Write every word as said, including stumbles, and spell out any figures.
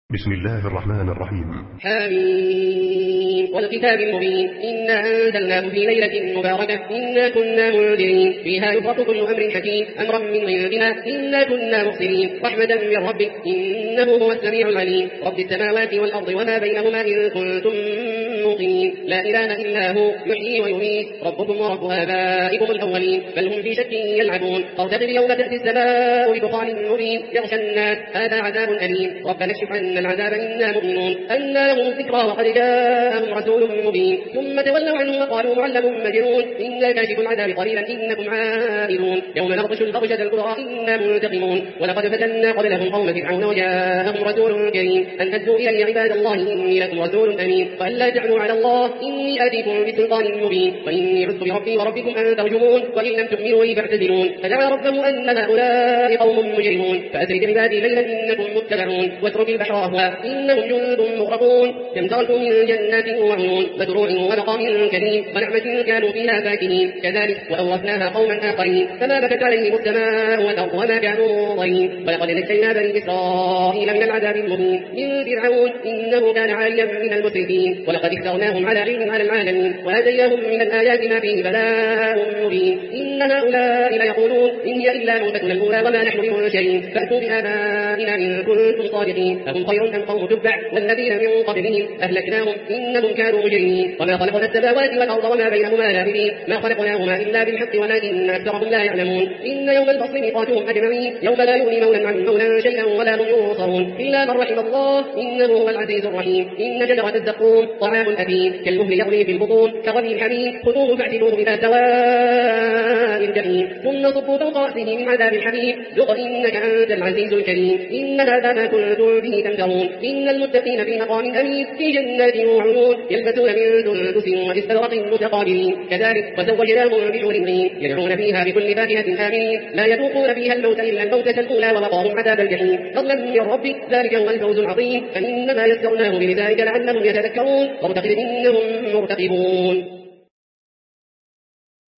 بسم الله الرحمن الرحيم. حميم والكتاب المبين إنا أنزلناه في ليلة مباركة إنا كنا منذرين فيها يفرق كل أمر حكيم أمرا من عندنا إنا كنا مرسلين رحمة من ربك إنه هو السميع العليم رب السماوات والأرض وما بينهما إن كنتم موقنين لا إله إلا هو يحيي ويميت ربكم ورب آبائكم الأولين بل هم في شك يلعبون ارتقب يوم تأتي السماء بدخان مبين يغشى الناس هذا عذاب أليم ربنا اكشف عنا العذاب إنا مؤمنون أنى لهم الذكرى وقد جاءهم رسول مبين ثم تولوا عنه وقالوا معلم مجنون إنا كاشف العذاب قليلا إنكم عائدون يوم نبطش البطشة الكبرى إنا منتقمون ولقد فتنا قبلهم قوم فرعون وجاءهم رسول كريم أن أدوا إلي عباد الله إني لكم رسول أمين فألا تعلوا على الله إني آتيكم بسلطان مبين وإني عذت بربي وربكم أن ترجمون وإن لم تؤمنوا لي فاعتذرون فدعا ربه أن هؤلاء قوم مجرمون فأسر بعبادي ليلا إنكم متبعون واترك البحر أهوى إنهم جند مغرقون كم تركوا من جنات وعيون وزروع ومقام كريم ونعمة كانوا فيها فاكهين كذلك وأورثناها قوما آخرين فما بكت عليهم السماء والأرض وما كانوا منظرين ولقد نجينا بني إسرائيل من العذاب المبين من فرعون إنه كان عاليا من المسرفين ولقد اخترناهم على علم على العالمين وآتيناهم من الآيات ما فيه بلاء مبين إن هؤلاء ليقولون إن هي إلا موتتنا الأولى وما نحن بمنشرين فأتوا بآبائنا إن كنتم صادقين أهم خير أم قوم تبع والذين من قبلهم أهلكناهم إنهم كانوا مجرمين وما خلقنا السماوات والأرض وما بينهما لاعبين ما خلقناهما إلا بالحق ولكن أكثرهم لا يعلمون إن يوم الفصل ميقاتهم أجمعين يوم لا يغني مولى عن مولى شيئا ولا هم ينصرون إلا من رحم الله إنه هو العزيز الرحيم إن شجرة الزقوم طعام أثيم كالمهل يغلي في البطون كغلي الحميم خذوه فاعتلوه إلى سواء الجحيم ثم صبوا فوق رأسه من عذاب الحميم ذق إنك أنت العزيز الكريم إن هذا ما كنتم به تمترون إن المتقين في مقام أمين في جنات وعيون يلبسون من سندس واستبرق متقابلين كذلك وزوجناهم بحور عين يدعون فيها بكل فاكهة آمنين لا يذوقون فيها الموت إلا الموتة الأولى ووقاهم عذاب الجحيم فضلا من ربك ذلك هو الفوز العظيم فإنما يسرناه بلسانك لعلهم يتذكرون وارتقب إنهم مرتقبون.